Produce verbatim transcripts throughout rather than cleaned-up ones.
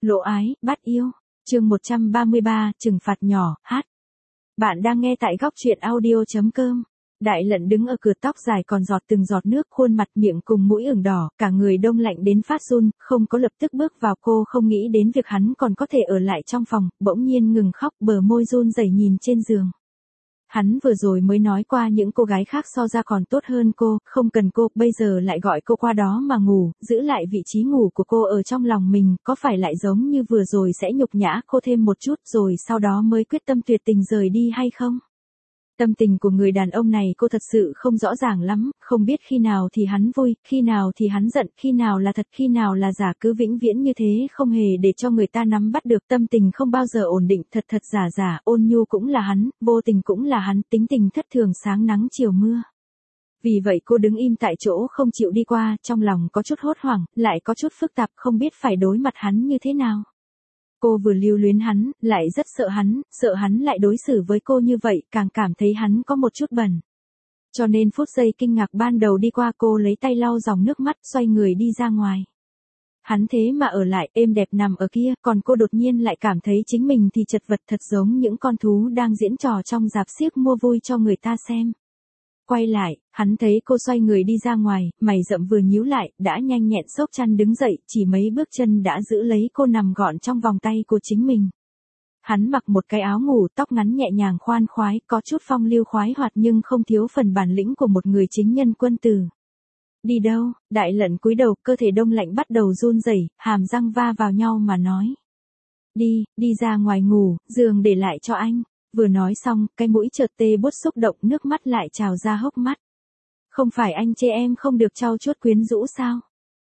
Lộ ái, bắt yêu. Chương một trăm ba mươi ba, trừng phạt nhỏ, hát. Bạn đang nghe tại góc truyện audio chấm com. Đại Lận đứng ở cửa, tóc dài còn giọt từng giọt nước, khuôn mặt miệng cùng mũi ửng đỏ, cả người đông lạnh đến phát run, không có lập tức bước vào. Cô không nghĩ đến việc hắn còn có thể ở lại trong phòng, bỗng nhiên ngừng khóc, bờ môi run rẩy nhìn trên giường. Hắn vừa rồi mới nói qua những cô gái khác so ra còn tốt hơn cô, không cần cô, bây giờ lại gọi cô qua đó mà ngủ, giữ lại vị trí ngủ của cô ở trong lòng mình, có phải lại giống như vừa rồi sẽ nhục nhã cô thêm một chút rồi sau đó mới quyết tâm tuyệt tình rời đi hay không? Tâm tình của người đàn ông này cô thật sự không rõ ràng lắm, không biết khi nào thì hắn vui, khi nào thì hắn giận, khi nào là thật, khi nào là giả, cứ vĩnh viễn như thế không hề để cho người ta nắm bắt được. Tâm tình không bao giờ ổn định, thật thật giả giả, ôn nhu cũng là hắn, vô tình cũng là hắn, tính tình thất thường sáng nắng chiều mưa. Vì vậy cô đứng im tại chỗ không chịu đi qua, trong lòng có chút hốt hoảng, lại có chút phức tạp, không biết phải đối mặt hắn như thế nào. Cô vừa lưu luyến hắn, lại rất sợ hắn, sợ hắn lại đối xử với cô như vậy, càng cảm thấy hắn có một chút bẩn. Cho nên phút giây kinh ngạc ban đầu đi qua, cô lấy tay lau dòng nước mắt, xoay người đi ra ngoài. Hắn thế mà ở lại, êm đẹp nằm ở kia, còn cô đột nhiên lại cảm thấy chính mình thì chật vật, thật giống những con thú đang diễn trò trong rạp xiếc mua vui cho người ta xem. Quay lại, hắn thấy cô xoay người đi ra ngoài, mày rậm vừa nhíu lại, đã nhanh nhẹn xốc chăn đứng dậy, chỉ mấy bước chân đã giữ lấy cô nằm gọn trong vòng tay của chính mình. Hắn mặc một cái áo ngủ, tóc ngắn nhẹ nhàng khoan khoái, có chút phong lưu khoái hoạt nhưng không thiếu phần bản lĩnh của một người chính nhân quân tử. Đi đâu? Đại Lận cúi đầu, cơ thể đông lạnh bắt đầu run rẩy, hàm răng va vào nhau mà nói. Đi, đi ra ngoài ngủ, giường để lại cho anh. Vừa nói xong, cái mũi chợt tê buốt xúc động, nước mắt lại trào ra hốc mắt. Không phải anh chê em không được trau chuốt quyến rũ sao?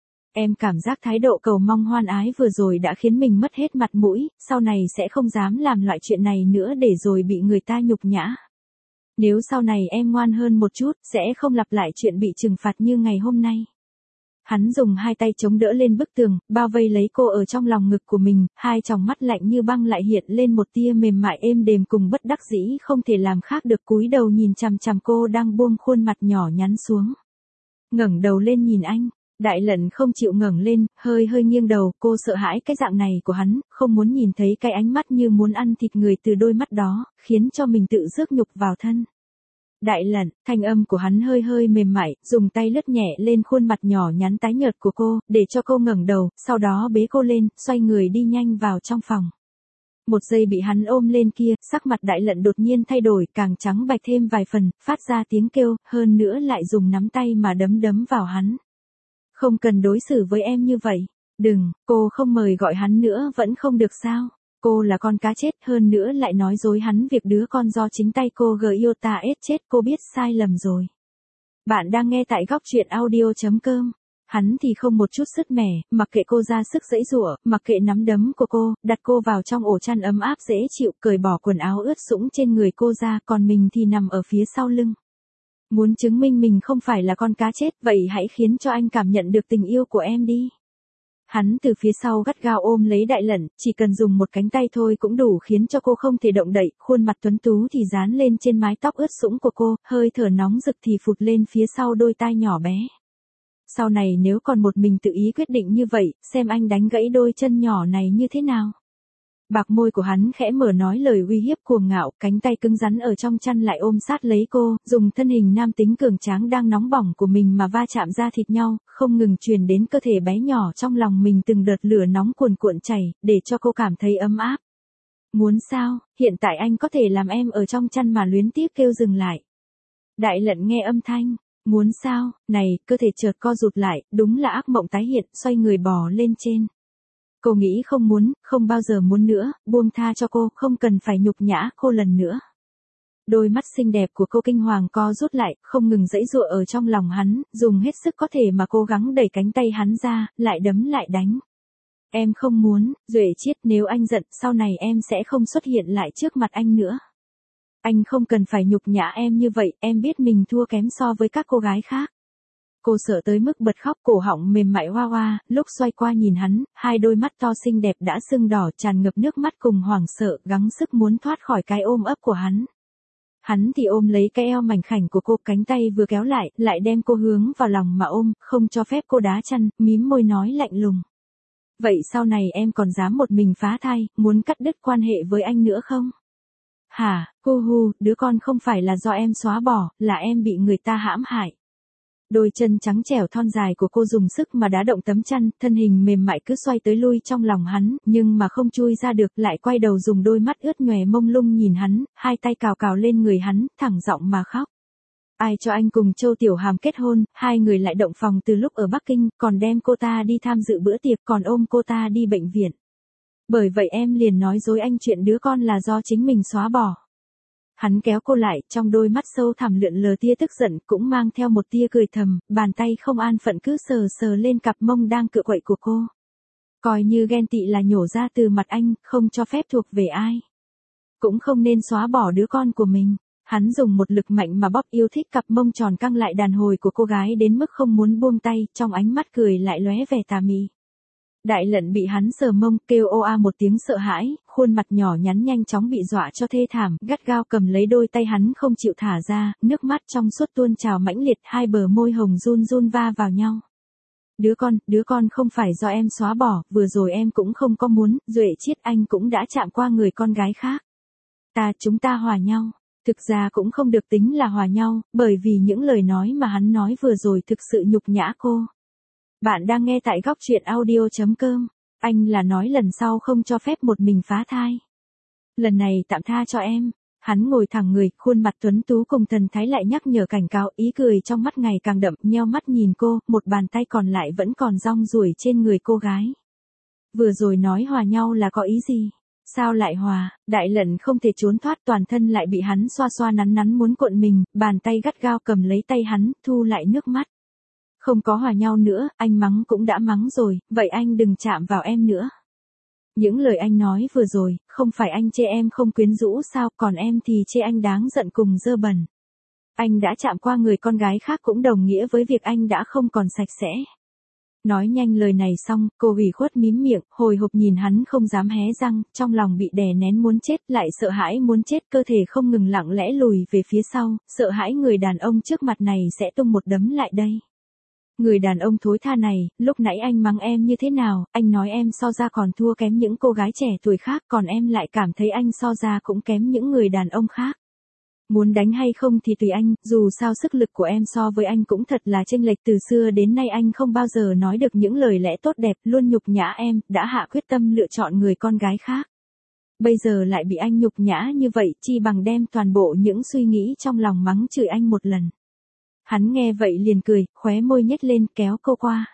Em cảm giác thái độ cầu mong hoan ái vừa rồi đã khiến mình mất hết mặt mũi, sau này sẽ không dám làm loại chuyện này nữa để rồi bị người ta nhục nhã. Nếu sau này em ngoan hơn một chút, sẽ không lặp lại chuyện bị trừng phạt như ngày hôm nay. Hắn dùng hai tay chống đỡ lên bức tường, bao vây lấy cô ở trong lòng ngực của mình, hai tròng mắt lạnh như băng lại hiện lên một tia mềm mại êm đềm cùng bất đắc dĩ không thể làm khác được, cúi đầu nhìn chằm chằm cô đang buông khuôn mặt nhỏ nhắn xuống. Ngẩng đầu lên nhìn anh, Đại Lận không chịu ngẩng lên, hơi hơi nghiêng đầu, cô sợ hãi cái dạng này của hắn, không muốn nhìn thấy cái ánh mắt như muốn ăn thịt người từ đôi mắt đó, khiến cho mình tự rước nhục vào thân. Đại Lận, thanh âm của hắn hơi hơi mềm mại, dùng tay lướt nhẹ lên khuôn mặt nhỏ nhắn tái nhợt của cô, để cho cô ngẩng đầu, sau đó bế cô lên, xoay người đi nhanh vào trong phòng. Một giây bị hắn ôm lên kia, sắc mặt Đại Lận đột nhiên thay đổi, càng trắng bạch thêm vài phần, phát ra tiếng kêu, hơn nữa lại dùng nắm tay mà đấm đấm vào hắn. Không cần đối xử với em như vậy. Đừng, cô không mời gọi hắn nữa vẫn không được sao? Cô là con cá chết, hơn nữa lại nói dối hắn việc đứa con do chính tay cô Giota ết chết, cô biết sai lầm rồi. Bạn đang nghe tại góc truyện audio chấm com. Hắn thì không một chút sứt mẻ, mặc kệ cô ra sức giãy giụa, mặc kệ nắm đấm của cô, đặt cô vào trong ổ chăn ấm áp dễ chịu, cởi bỏ quần áo ướt sũng trên người cô ra, còn mình thì nằm ở phía sau lưng. Muốn chứng minh mình không phải là con cá chết, vậy hãy khiến cho anh cảm nhận được tình yêu của em đi. Hắn từ phía sau gắt gao ôm lấy Đại Lận, chỉ cần dùng một cánh tay thôi cũng đủ khiến cho cô không thể động đậy, khuôn mặt tuấn tú thì dán lên trên mái tóc ướt sũng của cô, hơi thở nóng rực thì phụt lên phía sau đôi tai nhỏ bé. Sau này nếu còn một mình tự ý quyết định như vậy, xem anh đánh gãy đôi chân nhỏ này như thế nào. Bạc môi của hắn khẽ mở nói lời uy hiếp cuồng ngạo, cánh tay cứng rắn ở trong chăn lại ôm sát lấy cô, dùng thân hình nam tính cường tráng đang nóng bỏng của mình mà va chạm ra thịt nhau, không ngừng truyền đến cơ thể bé nhỏ trong lòng mình từng đợt lửa nóng cuồn cuộn chảy, để cho cô cảm thấy ấm áp. Muốn sao, hiện tại anh có thể làm em ở trong chăn mà luyến tiếc kêu dừng lại. Đại Lận nghe âm thanh, muốn sao, này, cơ thể chợt co rụt lại, đúng là ác mộng tái hiện, xoay người bò lên trên. Cô nghĩ không muốn, không bao giờ muốn nữa, buông tha cho cô, không cần phải nhục nhã cô lần nữa. Đôi mắt xinh đẹp của cô kinh hoàng co rút lại, không ngừng giãy giụa ở trong lòng hắn, dùng hết sức có thể mà cố gắng đẩy cánh tay hắn ra, lại đấm lại đánh. Em không muốn, Duệ Chiết, nếu anh giận, sau này em sẽ không xuất hiện lại trước mặt anh nữa. Anh không cần phải nhục nhã em như vậy, em biết mình thua kém so với các cô gái khác. Cô sợ tới mức bật khóc, cổ họng mềm mại hoa hoa, lúc xoay qua nhìn hắn, hai đôi mắt to xinh đẹp đã sưng đỏ, tràn ngập nước mắt cùng hoảng sợ, gắng sức muốn thoát khỏi cái ôm ấp của hắn. Hắn thì ôm lấy cái eo mảnh khảnh của cô, cánh tay vừa kéo lại, lại đem cô hướng vào lòng mà ôm, không cho phép cô đá chăn, mím môi nói lạnh lùng. Vậy sau này em còn dám một mình phá thai, muốn cắt đứt quan hệ với anh nữa không? Hả, hu hu, đứa con không phải là do em xóa bỏ, là em bị người ta hãm hại. Đôi chân trắng trẻo thon dài của cô dùng sức mà đá động tấm chăn, thân hình mềm mại cứ xoay tới lui trong lòng hắn, nhưng mà không chui ra được, lại quay đầu dùng đôi mắt ướt nhòe mông lung nhìn hắn, hai tay cào cào lên người hắn, thẳng giọng mà khóc. Ai cho anh cùng Châu Tiểu Hàm kết hôn, hai người lại động phòng từ lúc ở Bắc Kinh, còn đem cô ta đi tham dự bữa tiệc, còn ôm cô ta đi bệnh viện. Bởi vậy em liền nói dối anh chuyện đứa con là do chính mình xóa bỏ. Hắn kéo cô lại, trong đôi mắt sâu thẳm lượn lờ tia tức giận, cũng mang theo một tia cười thầm, bàn tay không an phận cứ sờ sờ lên cặp mông đang cựa quậy của cô. Coi như ghen tị là nhổ ra từ mặt anh, không cho phép thuộc về ai. Cũng không nên xóa bỏ đứa con của mình. Hắn dùng một lực mạnh mà bóp yêu thích cặp mông tròn căng lại đàn hồi của cô gái đến mức không muốn buông tay, trong ánh mắt cười lại lóe vẻ tà mị. Đại Lận bị hắn sờ mông, kêu ô a một tiếng sợ hãi, khuôn mặt nhỏ nhắn nhanh chóng bị dọa cho thê thảm, gắt gao cầm lấy đôi tay hắn không chịu thả ra, nước mắt trong suốt tuôn trào mãnh liệt, hai bờ môi hồng run run va vào nhau. Đứa con, đứa con không phải do em xóa bỏ, vừa rồi em cũng không có muốn, Duệ Chiết anh cũng đã chạm qua người con gái khác. Ta, chúng ta hòa nhau. Thực ra cũng không được tính là hòa nhau, bởi vì những lời nói mà hắn nói vừa rồi thực sự nhục nhã cô. Bạn đang nghe tại góc truyện audio chấm com. Anh là nói lần sau không cho phép một mình phá thai. Lần này tạm tha cho em. Hắn ngồi thẳng người, khuôn mặt tuấn tú cùng thần thái lại nhắc nhở cảnh cáo, ý cười trong mắt ngày càng đậm, nheo mắt nhìn cô, một bàn tay còn lại vẫn còn rong ruổi trên người cô gái. Vừa rồi nói hòa nhau là có ý gì? Sao lại hòa? Đại Lận không thể trốn thoát, toàn thân lại bị hắn xoa xoa nắn nắn muốn cuộn mình, bàn tay gắt gao cầm lấy tay hắn, thu lại nước mắt. Không có hòa nhau nữa, anh mắng cũng đã mắng rồi, vậy anh đừng chạm vào em nữa. Những lời anh nói vừa rồi, không phải anh chê em không quyến rũ sao, còn em thì chê anh đáng giận cùng dơ bẩn. Anh đã chạm qua người con gái khác cũng đồng nghĩa với việc anh đã không còn sạch sẽ. Nói nhanh lời này xong, cô ủy khuất mím miệng, hồi hộp nhìn hắn không dám hé răng, trong lòng bị đè nén muốn chết, lại sợ hãi muốn chết, cơ thể không ngừng lặng lẽ lùi về phía sau, sợ hãi người đàn ông trước mặt này sẽ tung một đấm lại đây. Người đàn ông thối tha này, lúc nãy anh mắng em như thế nào, anh nói em so ra còn thua kém những cô gái trẻ tuổi khác, còn em lại cảm thấy anh so ra cũng kém những người đàn ông khác. Muốn đánh hay không thì tùy anh, dù sao sức lực của em so với anh cũng thật là chênh lệch, từ xưa đến nay anh không bao giờ nói được những lời lẽ tốt đẹp, luôn nhục nhã em, đã hạ quyết tâm lựa chọn người con gái khác. Bây giờ lại bị anh nhục nhã như vậy, chi bằng đem toàn bộ những suy nghĩ trong lòng mắng chửi anh một lần. Hắn nghe vậy liền cười, khóe môi nhếch lên, kéo cô qua.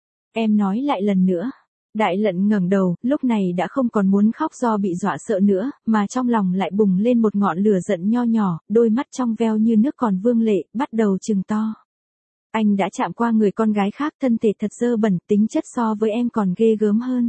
Em nói lại lần nữa. Đại Lận ngẩng đầu, lúc này đã không còn muốn khóc do bị dọa sợ nữa, mà trong lòng lại bùng lên một ngọn lửa giận nho nhỏ, đôi mắt trong veo như nước còn vương lệ, bắt đầu trừng to. Anh đã chạm qua người con gái khác, thân thể thật dơ bẩn, tính chất so với em còn ghê gớm hơn.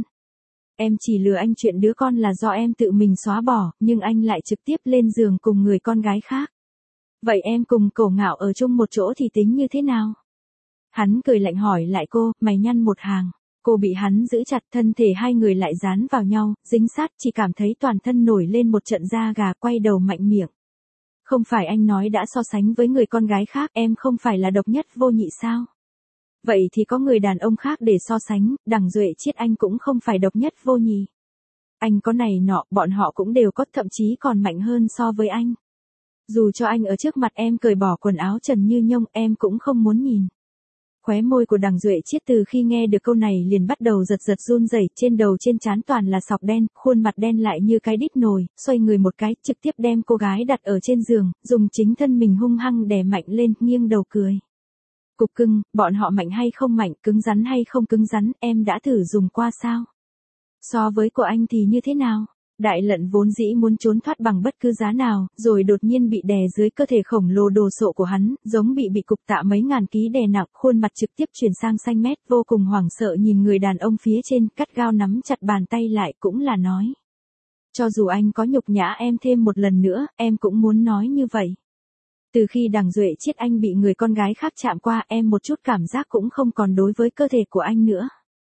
Em chỉ lừa anh chuyện đứa con là do em tự mình xóa bỏ, nhưng anh lại trực tiếp lên giường cùng người con gái khác. Vậy em cùng Cổ Ngạo ở chung một chỗ thì tính như thế nào? Hắn cười lạnh hỏi lại cô, mày nhăn một hàng. Cô bị hắn giữ chặt, thân thể hai người lại dán vào nhau, dính sát, chỉ cảm thấy toàn thân nổi lên một trận da gà, quay đầu mạnh miệng. Không phải anh nói đã so sánh với người con gái khác, em không phải là độc nhất vô nhị sao? Vậy thì có người đàn ông khác để so sánh, đằng Duệ Chiết anh cũng không phải độc nhất vô nhị. Anh có này nọ, bọn họ cũng đều có, thậm chí còn mạnh hơn so với anh. Dù cho anh ở trước mặt em cởi bỏ quần áo trần như nhông, em cũng không muốn nhìn. Khóe môi của đằng Duệ Chiết từ khi nghe được câu này liền bắt đầu giật giật run rẩy, trên đầu trên trán toàn là sọc đen, khuôn mặt đen lại như cái đít nồi, xoay người một cái, trực tiếp đem cô gái đặt ở trên giường, dùng chính thân mình hung hăng đè mạnh lên, nghiêng đầu cười. Cục cưng, bọn họ mạnh hay không mạnh, cứng rắn hay không cứng rắn, em đã thử dùng qua sao? So với của anh thì như thế nào? Đại Lận vốn dĩ muốn trốn thoát bằng bất cứ giá nào, rồi đột nhiên bị đè dưới cơ thể khổng lồ đồ sộ của hắn, giống bị bị cục tạ mấy ngàn ký đè nặng, khuôn mặt trực tiếp chuyển sang xanh mét, vô cùng hoảng sợ nhìn người đàn ông phía trên, cắt gao nắm chặt bàn tay lại, cũng là nói. Cho dù anh có nhục nhã em thêm một lần nữa, em cũng muốn nói như vậy. Từ khi đằng Duệ Chiết anh bị người con gái khác chạm qua, em một chút cảm giác cũng không còn đối với cơ thể của anh nữa.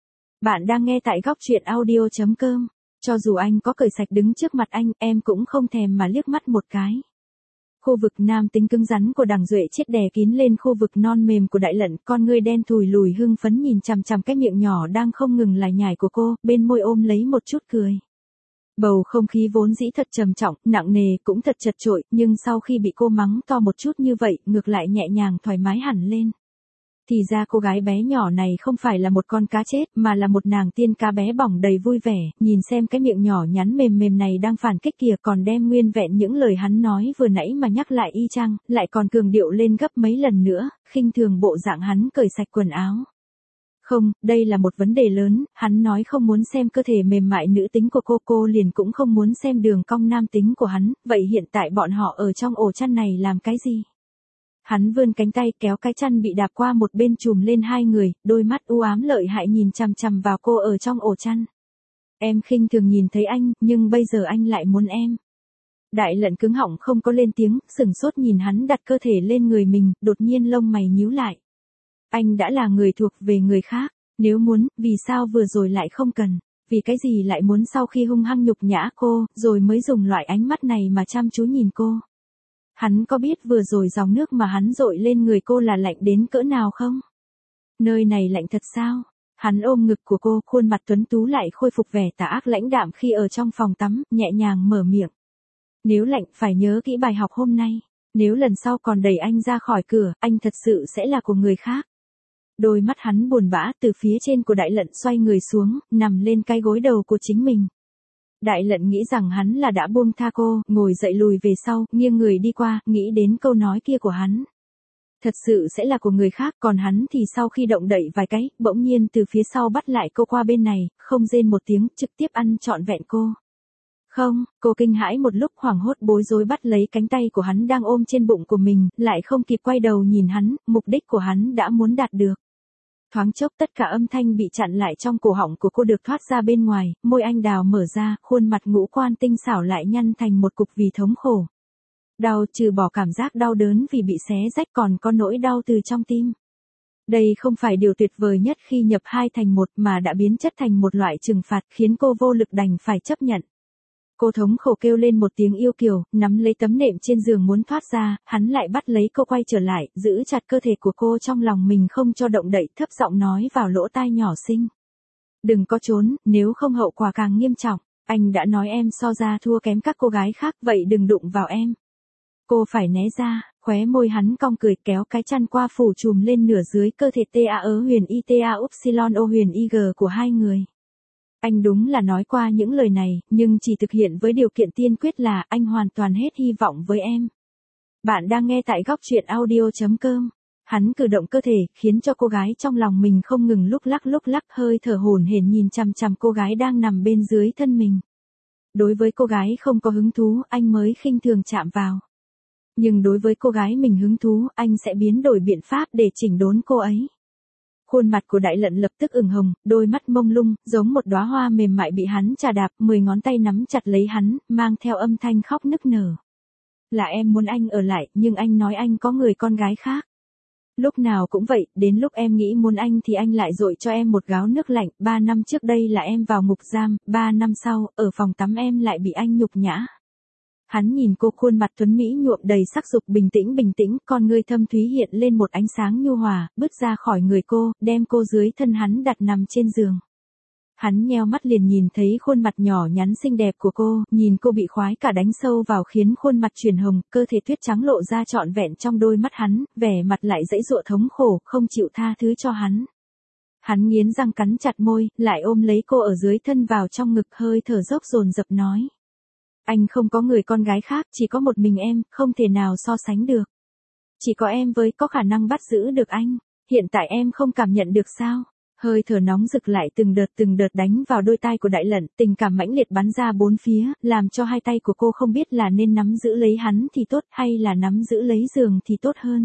Bạn đang nghe tại góc truyện audio chấm com. Cho dù anh có cởi sạch đứng trước mặt anh, em cũng không thèm mà liếc mắt một cái. Khu vực nam tính cứng rắn của Đằng Duệ chết đè kín lên khu vực non mềm của Đại Lận, con ngươi đen thùi lùi hưng phấn nhìn chằm chằm cái miệng nhỏ đang không ngừng lải nhải của cô, bên môi ôm lấy một chút cười. Bầu không khí vốn dĩ thật trầm trọng, nặng nề, cũng thật chật chội, nhưng sau khi bị cô mắng to một chút như vậy, ngược lại nhẹ nhàng thoải mái hẳn lên. Thì ra cô gái bé nhỏ này không phải là một con cá chết, mà là một nàng tiên cá bé bỏng đầy vui vẻ, nhìn xem cái miệng nhỏ nhắn mềm mềm này đang phản kích kìa, còn đem nguyên vẹn những lời hắn nói vừa nãy mà nhắc lại y chang, lại còn cường điệu lên gấp mấy lần nữa, khinh thường bộ dạng hắn cởi sạch quần áo. Không, đây là một vấn đề lớn, hắn nói không muốn xem cơ thể mềm mại nữ tính của cô, cô liền cũng không muốn xem đường cong nam tính của hắn, vậy hiện tại bọn họ ở trong ổ chăn này làm cái gì? Hắn vươn cánh tay kéo cái chăn bị đạp qua một bên chùm lên hai người, đôi mắt u ám lợi hại nhìn chằm chằm vào cô ở trong ổ chăn. Em khinh thường nhìn thấy anh, nhưng bây giờ anh lại muốn em. Đại Lận cứng họng không có lên tiếng, sừng sốt nhìn hắn đặt cơ thể lên người mình, đột nhiên lông mày nhíu lại. Anh đã là người thuộc về người khác, nếu muốn, vì sao vừa rồi lại không cần, vì cái gì lại muốn sau khi hung hăng nhục nhã cô, rồi mới dùng loại ánh mắt này mà chăm chú nhìn cô. Hắn có biết vừa rồi dòng nước mà hắn dội lên người cô là lạnh đến cỡ nào không? Nơi này lạnh thật sao? Hắn ôm ngực của cô, khuôn mặt tuấn tú lại khôi phục vẻ tà ác lãnh đạm khi ở trong phòng tắm, nhẹ nhàng mở miệng. Nếu lạnh phải nhớ kỹ bài học hôm nay, nếu lần sau còn đẩy anh ra khỏi cửa, anh thật sự sẽ là của người khác. Đôi mắt hắn buồn bã từ phía trên của Đại Lận xoay người xuống, nằm lên cái gối đầu của chính mình. Đại Lận nghĩ rằng hắn là đã buông tha cô, ngồi dậy lùi về sau, nghiêng người đi qua, nghĩ đến câu nói kia của hắn. Thật sự sẽ là của người khác, còn hắn thì sau khi động đậy vài cái, bỗng nhiên từ phía sau bắt lại cô qua bên này, không rên một tiếng, trực tiếp ăn trọn vẹn cô. Không, cô kinh hãi một lúc hoảng hốt bối rối bắt lấy cánh tay của hắn đang ôm trên bụng của mình, lại không kịp quay đầu nhìn hắn, mục đích của hắn đã muốn đạt được. Thoáng chốc tất cả âm thanh bị chặn lại trong cổ họng của cô được thoát ra bên ngoài, môi anh đào mở ra, khuôn mặt ngũ quan tinh xảo lại nhăn thành một cục vì thống khổ. Đau trừ bỏ cảm giác đau đớn vì bị xé rách còn có nỗi đau từ trong tim. Đây không phải điều tuyệt vời nhất khi nhập hai thành một mà đã biến chất thành một loại trừng phạt khiến cô vô lực đành phải chấp nhận. Cô thống khổ kêu lên một tiếng yêu kiều, nắm lấy tấm nệm trên giường muốn thoát ra, hắn lại bắt lấy cô quay trở lại, giữ chặt cơ thể của cô trong lòng mình không cho động đậy, thấp giọng nói vào lỗ tai nhỏ xinh. Đừng có trốn, nếu không hậu quả càng nghiêm trọng, anh đã nói em so ra thua kém các cô gái khác, vậy đừng đụng vào em. Cô phải né ra, khóe môi hắn cong cười kéo cái chăn qua phủ trùm lên nửa dưới cơ thể ta ớ huyền y ta upsilon o huyền ig của hai người. Anh đúng là nói qua những lời này, nhưng chỉ thực hiện với điều kiện tiên quyết là anh hoàn toàn hết hy vọng với em. Bạn đang nghe tại góc truyện audio chấm com. Hắn cử động cơ thể, khiến cho cô gái trong lòng mình không ngừng lúc lắc lúc lắc hơi thở hổn hển nhìn chằm chằm cô gái đang nằm bên dưới thân mình. Đối với cô gái không có hứng thú, anh mới khinh thường chạm vào. Nhưng đối với cô gái mình hứng thú, anh sẽ biến đổi biện pháp để chỉnh đốn cô ấy. Khuôn mặt của Đại Lận lập tức ửng hồng, đôi mắt mông lung, giống một đóa hoa mềm mại bị hắn chà đạp, mười ngón tay nắm chặt lấy hắn, mang theo âm thanh khóc nức nở. Là em muốn anh ở lại, nhưng anh nói anh có người con gái khác. Lúc nào cũng vậy, đến lúc em nghĩ muốn anh thì anh lại dội cho em một gáo nước lạnh, ba năm trước đây là em vào ngục giam, ba năm sau, ở phòng tắm em lại bị anh nhục nhã. Hắn nhìn cô khuôn mặt tuấn mỹ nhuộm đầy sắc dục bình tĩnh bình tĩnh, con ngươi thâm thúy hiện lên một ánh sáng nhu hòa, bước ra khỏi người cô, đem cô dưới thân hắn đặt nằm trên giường. Hắn nheo mắt liền nhìn thấy khuôn mặt nhỏ nhắn xinh đẹp của cô, nhìn cô bị khoái cả đánh sâu vào khiến khuôn mặt chuyển hồng, cơ thể tuyết trắng lộ ra trọn vẹn trong đôi mắt hắn, vẻ mặt lại dãy dụa thống khổ, không chịu tha thứ cho hắn. Hắn nghiến răng cắn chặt môi, lại ôm lấy cô ở dưới thân vào trong ngực hơi thở dốc dồn dập nói. Anh không có người con gái khác, chỉ có một mình em, không thể nào so sánh được. Chỉ có em với có khả năng bắt giữ được anh. Hiện tại em không cảm nhận được sao? Hơi thở nóng rực lại từng đợt từng đợt đánh vào đôi tai của Đại Lận, tình cảm mãnh liệt bắn ra bốn phía, làm cho hai tay của cô không biết là nên nắm giữ lấy hắn thì tốt hay là nắm giữ lấy giường thì tốt hơn.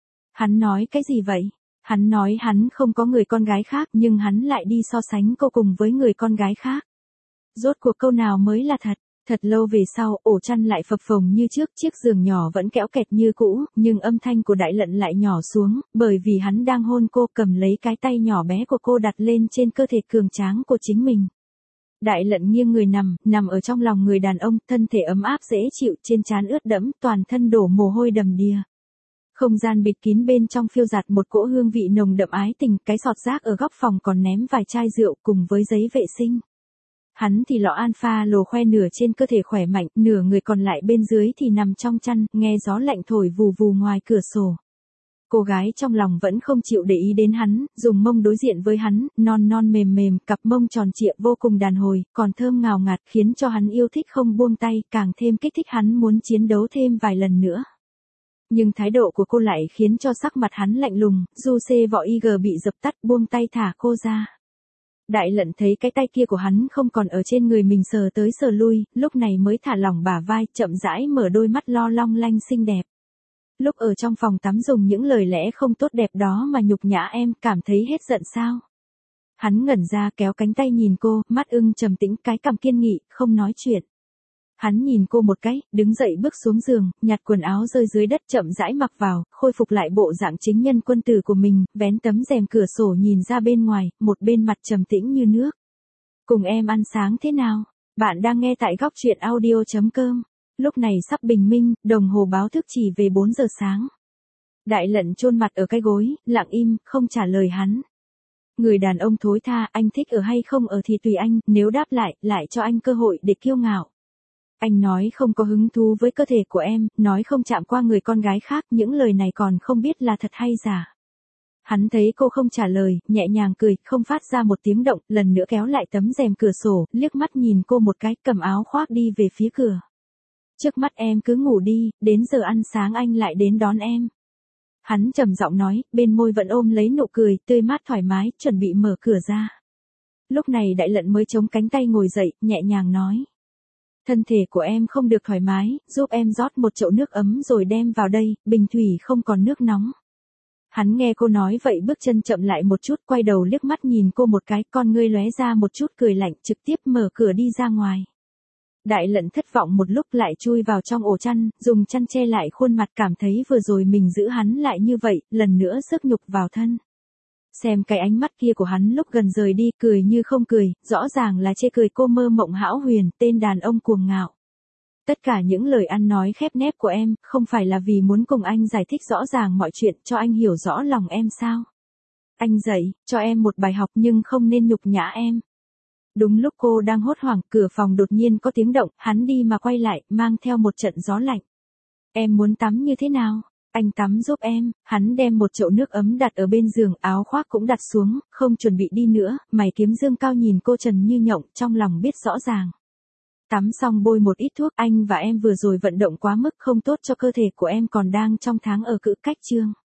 Hắn nói cái gì vậy? Hắn nói hắn không có người con gái khác nhưng hắn lại đi so sánh cô cùng với người con gái khác. Rốt cuộc câu nào mới là thật? Thật lâu về sau, ổ chăn lại phập phồng như trước, chiếc giường nhỏ vẫn kéo kẹt như cũ, nhưng âm thanh của Đại Lận lại nhỏ xuống, bởi vì hắn đang hôn cô, cầm lấy cái tay nhỏ bé của cô đặt lên trên cơ thể cường tráng của chính mình. Đại Lận nghiêng người nằm, nằm ở trong lòng người đàn ông, thân thể ấm áp dễ chịu, trên trán ướt đẫm, toàn thân đổ mồ hôi đầm đìa. Không gian bịt kín bên trong phiêu dạt một cỗ hương vị nồng đậm ái tình, cái sọt rác ở góc phòng còn ném vài chai rượu cùng với giấy vệ sinh. Hắn thì lọ alpha lồ khoe nửa trên cơ thể khỏe mạnh, nửa người còn lại bên dưới thì nằm trong chăn, nghe gió lạnh thổi vù vù ngoài cửa sổ. Cô gái trong lòng vẫn không chịu để ý đến hắn, dùng mông đối diện với hắn, non non mềm mềm, cặp mông tròn trịa vô cùng đàn hồi, còn thơm ngào ngạt khiến cho hắn yêu thích không buông tay, càng thêm kích thích hắn muốn chiến đấu thêm vài lần nữa. Nhưng thái độ của cô lại khiến cho sắc mặt hắn lạnh lùng, du xê vỏ i giê bị dập tắt, buông tay thả cô ra. Đại Lận thấy cái tay kia của hắn không còn ở trên người mình sờ tới sờ lui, lúc này mới thả lỏng bả vai, chậm rãi mở đôi mắt lo long lanh xinh đẹp. Lúc ở trong phòng tắm dùng những lời lẽ không tốt đẹp đó mà nhục nhã em, cảm thấy hết giận sao? Hắn ngẩn ra kéo cánh tay nhìn cô, mắt ưng trầm tĩnh, cái cằm kiên nghị, không nói chuyện. Hắn nhìn cô một cái, đứng dậy bước xuống giường, nhặt quần áo rơi dưới đất chậm rãi mặc vào, khôi phục lại bộ dạng chính nhân quân tử của mình, vén tấm rèm cửa sổ nhìn ra bên ngoài, một bên mặt trầm tĩnh như nước. Cùng em ăn sáng thế nào? Bạn đang nghe tại góc truyện audio chấm com. Lúc này sắp bình minh, đồng hồ báo thức chỉ về bốn giờ sáng. Đại Lận chôn mặt ở cái gối, lặng im, không trả lời hắn. Người đàn ông thối tha, anh thích ở hay không ở thì tùy anh, nếu đáp lại, lại cho anh cơ hội để kiêu ngạo. Anh nói không có hứng thú với cơ thể của em, nói không chạm qua người con gái khác, những lời này còn không biết là thật hay giả. Hắn thấy cô không trả lời, nhẹ nhàng cười, không phát ra một tiếng động, lần nữa kéo lại tấm rèm cửa sổ, liếc mắt nhìn cô một cái, cầm áo khoác đi về phía cửa. Trước mắt em cứ ngủ đi, đến giờ ăn sáng anh lại đến đón em. Hắn trầm giọng nói, bên môi vẫn ôm lấy nụ cười, tươi mát thoải mái, chuẩn bị mở cửa ra. Lúc này Đại Lận mới chống cánh tay ngồi dậy, nhẹ nhàng nói. Thân thể của em không được thoải mái, giúp em rót một chậu nước ấm rồi đem vào đây, bình thủy không còn nước nóng. Hắn nghe cô nói vậy bước chân chậm lại một chút, quay đầu liếc mắt nhìn cô một cái, con ngươi lóe ra một chút cười lạnh, trực tiếp mở cửa đi ra ngoài. Đại Lận thất vọng một lúc lại chui vào trong ổ chăn, dùng chăn che lại khuôn mặt, cảm thấy vừa rồi mình giữ hắn lại như vậy, lần nữa sức nhục vào thân. Xem cái ánh mắt kia của hắn lúc gần rời đi, cười như không cười, rõ ràng là chê cười cô mơ mộng hão huyền, tên đàn ông cuồng ngạo. Tất cả những lời ăn nói khép nép của em, không phải là vì muốn cùng anh giải thích rõ ràng mọi chuyện, cho anh hiểu rõ lòng em sao? Anh dạy, cho em một bài học nhưng không nên nhục nhã em. Đúng lúc cô đang hốt hoảng, cửa phòng đột nhiên có tiếng động, hắn đi mà quay lại, mang theo một trận gió lạnh. Em muốn tắm như thế nào? Anh tắm giúp em. Hắn đem một chậu nước ấm đặt ở bên giường, áo khoác cũng đặt xuống, không chuẩn bị đi nữa, mày kiếm dương cao nhìn cô trần như nhộng, trong lòng biết rõ ràng. Tắm xong bôi một ít thuốc, anh và em vừa rồi vận động quá mức, không tốt cho cơ thể của em, còn đang trong tháng ở cữ cách chương.